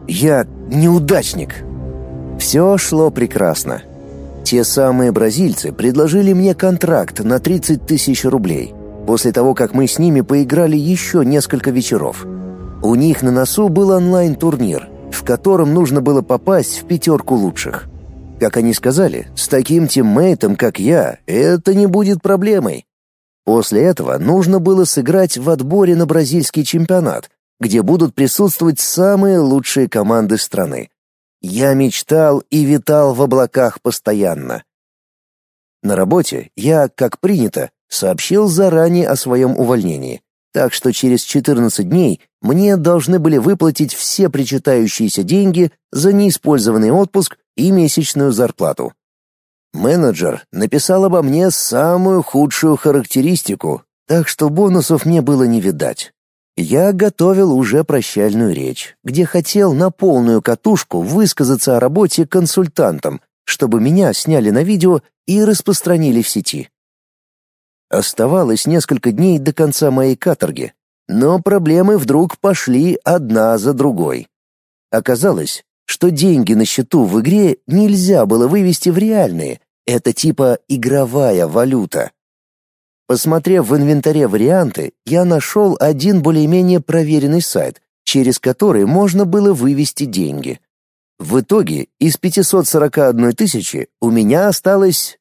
Я неудачник. Все шло прекрасно. Те самые бразильцы предложили мне контракт на 30 тысяч рублей, после того, как мы с ними поиграли еще несколько вечеров. У них на носу был онлайн-турнир, в котором нужно было попасть в 5 лучших. Как они сказали, с таким тиммейтом, как я, это не будет проблемой. После этого нужно было сыграть в отборе на бразильский чемпионат, где будут присутствовать самые лучшие команды страны. Я мечтал и витал в облаках постоянно. На работе я, как принято, сообщил заранее о своем увольнении, так что через 14 дней мне должны были выплатить все причитающиеся деньги за неиспользованный отпуск и месячную зарплату. Менеджер написал обо мне самую худшую характеристику, так что бонусов мне было не видать. Я готовил уже прощальную речь, где хотел на полную катушку высказаться о работе консультантом, чтобы меня сняли на видео и распространили в сети. Оставалось несколько дней до конца моей каторги, но проблемы вдруг пошли одна за другой. Оказалось, что деньги на счету в игре нельзя было вывести в реальные, это типа игровая валюта. Посмотрев в инвентаре варианты, я нашел один более-менее проверенный сайт, через который можно было вывести деньги. В итоге из 541 тысячи у меня осталось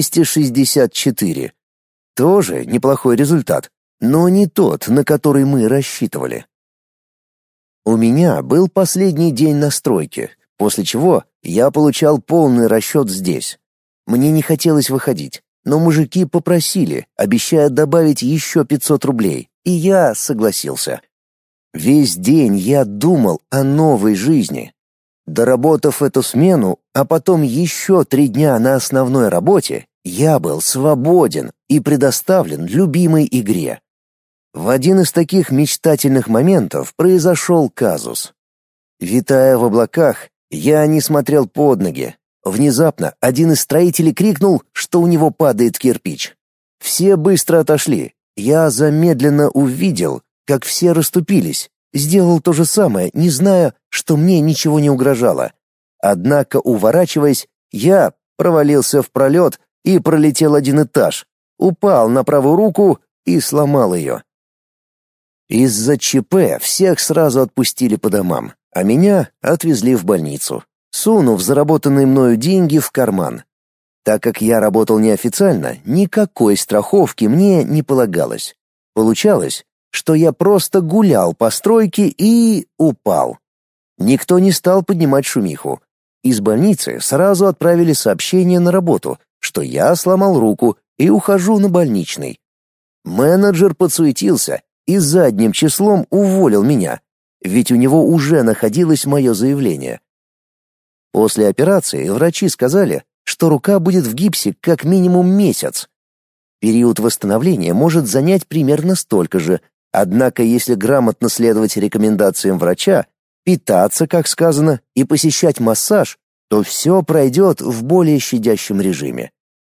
264. Тоже неплохой результат, но не тот, на который мы рассчитывали. У меня был последний день на стройке, после чего я получал полный расчет здесь. Мне не хотелось выходить, но мужики попросили, обещая добавить еще 500 рублей, и я согласился. Весь день я думал о новой жизни. Доработав эту смену, а потом еще 3 дня на основной работе, я был свободен и предоставлен любимой игре. В один из таких мечтательных моментов произошел казус. Витая в облаках, я не смотрел под ноги. Внезапно один из строителей крикнул, что у него падает кирпич. Все быстро отошли. Я замедленно увидел, как все расступились. Сделал то же самое, не зная, что мне ничего не угрожало. Однако, уворачиваясь, я провалился в пролет и пролетел 1 этаж, упал на правую руку и сломал ее. Из-за ЧП всех сразу отпустили по домам, а меня отвезли в больницу, сунув заработанные мною деньги в карман. Так как я работал неофициально, никакой страховки мне не полагалось. Получалось, что я просто гулял по стройке и упал. Никто не стал поднимать шумиху. Из больницы сразу отправили сообщение на работу, что я сломал руку и ухожу на больничный. Менеджер подсуетился и задним числом уволил меня, ведь у него уже находилось мое заявление. После операции врачи сказали, что рука будет в гипсе как минимум месяц. Период восстановления может занять примерно столько же, однако если грамотно следовать рекомендациям врача, питаться, как сказано, и посещать массаж, то все пройдет в более щадящем режиме.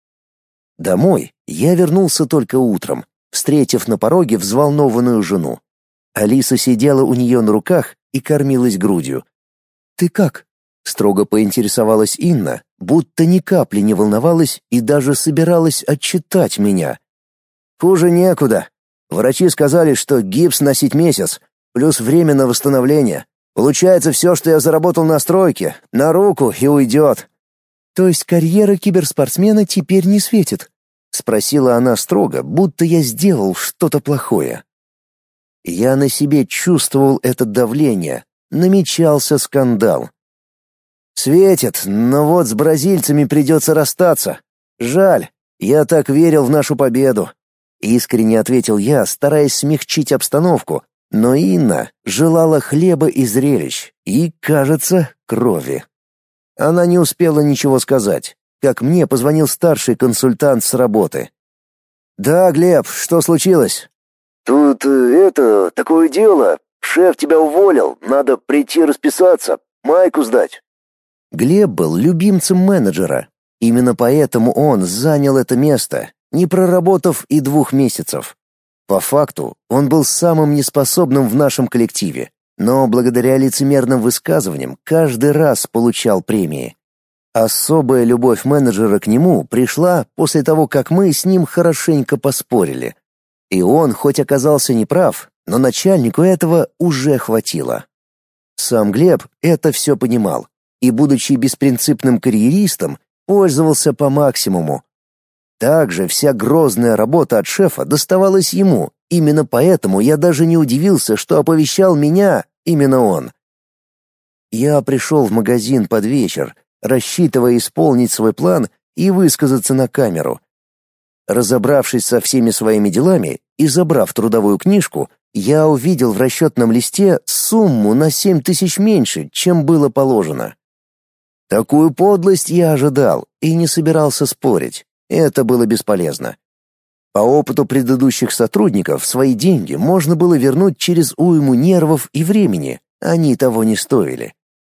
Домой я вернулся только утром, встретив на пороге взволнованную жену. Алиса сидела у нее на руках и кормилась грудью. «Ты как?» — строго поинтересовалась Инна, будто ни капли не волновалась и даже собиралась отчитать меня. «Хуже некуда. Врачи сказали, что гипс носить месяц, плюс время на восстановление. Получается, все, что я заработал на стройке, на руку и уйдет». «То есть карьера киберспортсмена теперь не светит?» — спросила она строго, будто я сделал что-то плохое. Я на себе чувствовал это давление, намечался скандал. «Светит, но вот с бразильцами придется расстаться. Жаль, я так верил в нашу победу», — искренне ответил я, стараясь смягчить обстановку, но Инна желала хлеба и зрелищ, и, кажется, крови. Она не успела ничего сказать, как мне позвонил старший консультант с работы. «Да, Глеб, что случилось?» «Тут такое дело. Шеф тебя уволил, надо прийти расписаться, майку сдать». Глеб был любимцем менеджера. Именно поэтому он занял это место, не проработав и 2 месяцев. По факту, он был самым неспособным в нашем коллективе, но благодаря лицемерным высказываниям каждый раз получал премии. Особая любовь менеджера к нему пришла после того, как мы с ним хорошенько поспорили. И он, хоть оказался неправ, но начальнику этого уже хватило. Сам Глеб это все понимал и, будучи беспринципным карьеристом, пользовался по максимуму. Также вся грозная работа от шефа доставалась ему, именно поэтому я даже не удивился, что оповещал меня именно он. Я пришел в магазин под вечер, рассчитывая исполнить свой план и высказаться на камеру. Разобравшись со всеми своими делами и забрав трудовую книжку, я увидел в расчетном листе сумму на 7 тысяч меньше, чем было положено. Такую подлость я ожидал и не собирался спорить. Это было бесполезно. По опыту предыдущих сотрудников свои деньги можно было вернуть через уйму нервов и времени, они того не стоили.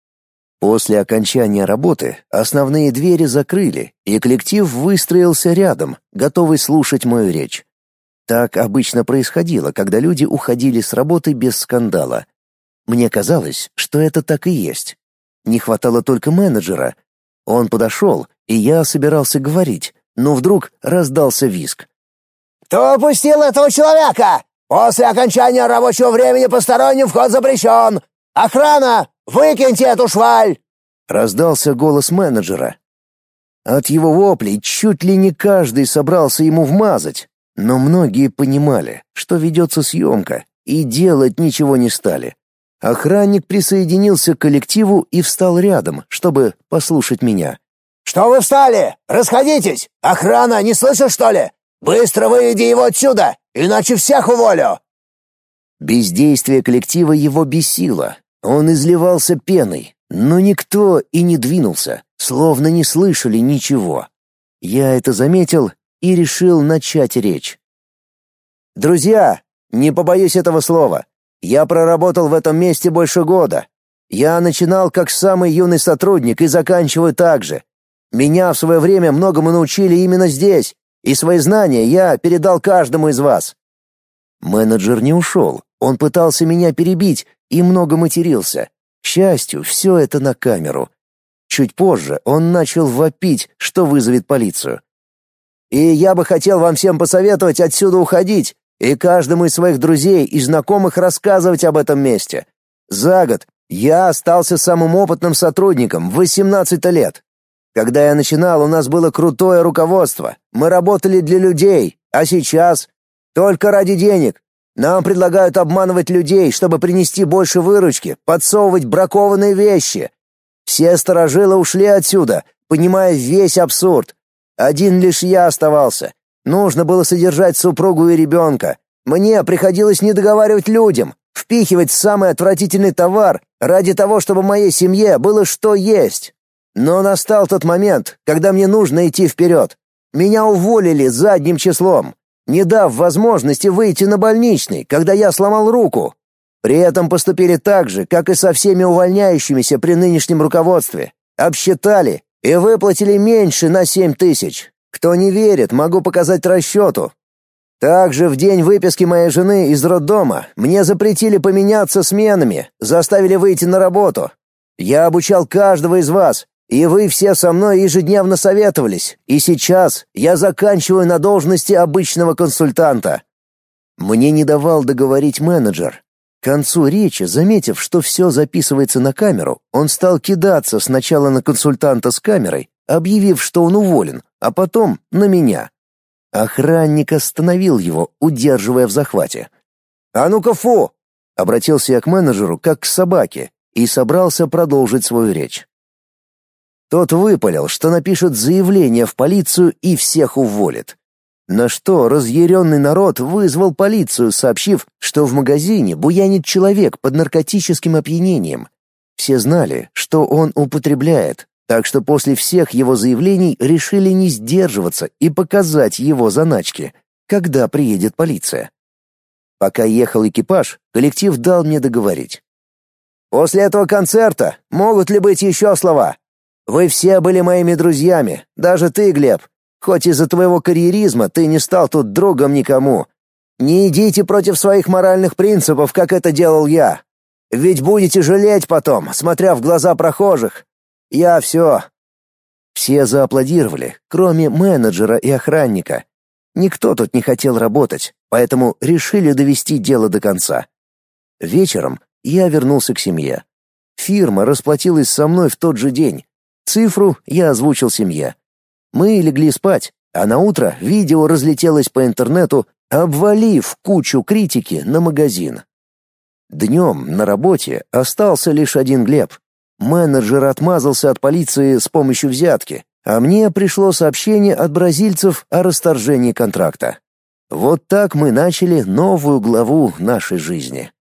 После окончания работы основные двери закрыли, и коллектив выстроился рядом, готовый слушать мою речь. Так обычно происходило, когда люди уходили с работы без скандала. Мне казалось, что это так и есть. Не хватало только менеджера. Он подошел, и я собирался говорить, но вдруг раздался визг. «Кто опустил этого человека? После окончания рабочего времени посторонним вход запрещен! Охрана! Выкиньте эту шваль!» Раздался голос менеджера. От его воплей чуть ли не каждый собрался ему вмазать, но многие понимали, что ведется съемка, и делать ничего не стали. Охранник присоединился к коллективу и встал рядом, чтобы послушать меня. «Что вы встали? Расходитесь! Охрана, не слышишь, что ли? Быстро выведи его отсюда, иначе всех уволю!» Бездействие коллектива его бесило. Он изливался пеной, но никто и не двинулся, словно не слышали ничего. Я это заметил и решил начать речь. «Друзья, не побоюсь этого слова. Я проработал в этом месте больше года. Я начинал как самый юный сотрудник и заканчиваю так же. Меня в свое время многому научили именно здесь, и свои знания я передал каждому из вас». Менеджер не ушел, он пытался меня перебить и много матерился. К счастью, все это на камеру. Чуть позже он начал вопить, что вызовет полицию. «И я бы хотел вам всем посоветовать отсюда уходить и каждому из своих друзей и знакомых рассказывать об этом месте. За год я остался самым опытным сотрудником, 18 лет. Когда я начинал, у нас было крутое руководство. Мы работали для людей, а сейчас только ради денег. Нам предлагают обманывать людей, чтобы принести больше выручки, подсовывать бракованные вещи. Все старожилы ушли отсюда, понимая весь абсурд. Один лишь я оставался. Нужно было содержать супругу и ребенка. Мне приходилось не договаривать людям, впихивать самый отвратительный товар ради того, чтобы моей семье было что есть. Но настал тот момент, когда мне нужно идти вперед. Меня уволили задним числом, не дав возможности выйти на больничный, когда я сломал руку. При этом поступили так же, как и со всеми увольняющимися при нынешнем руководстве. Обсчитали и выплатили меньше на 7 тысяч. Кто не верит, могу показать расчету. Также в день выписки моей жены из роддома мне запретили поменяться сменами, заставили выйти на работу. Я обучал каждого из вас, и вы все со мной ежедневно советовались, и сейчас я заканчиваю на должности обычного консультанта». Мне не давал договорить менеджер. К концу речи, заметив, что все записывается на камеру, он стал кидаться сначала на консультанта с камерой, объявив, что он уволен, а потом на меня. Охранник остановил его, удерживая в захвате. «А ну-ка, фу!» — обратился я к менеджеру, как к собаке, и собрался продолжить свою речь. Тот выпалил, что напишет заявление в полицию и всех уволит. На что разъяренный народ вызвал полицию, сообщив, что в магазине буянит человек под наркотическим опьянением. Все знали, что он употребляет, так что после всех его заявлений решили не сдерживаться и показать его заначки, когда приедет полиция. Пока ехал экипаж, коллектив дал мне договорить. «После этого концерта могут ли быть еще слова? Вы все были моими друзьями, даже ты, Глеб. Хоть из-за твоего карьеризма ты не стал тут другом никому. Не идите против своих моральных принципов, как это делал я. Ведь будете жалеть потом, смотря в глаза прохожих. Я все. Все зааплодировали, кроме менеджера и охранника. Никто тут не хотел работать, поэтому решили довести дело до конца. Вечером я вернулся к семье. Фирма расплатилась со мной в тот же день. Цифру я озвучил семье. Мы легли спать, а на утро видео разлетелось по интернету, обвалив кучу критики на магазин. Днем на работе остался лишь один Глеб. Менеджер отмазался от полиции с помощью взятки, а мне пришло сообщение от бразильцев о расторжении контракта. Вот так мы начали новую главу нашей жизни.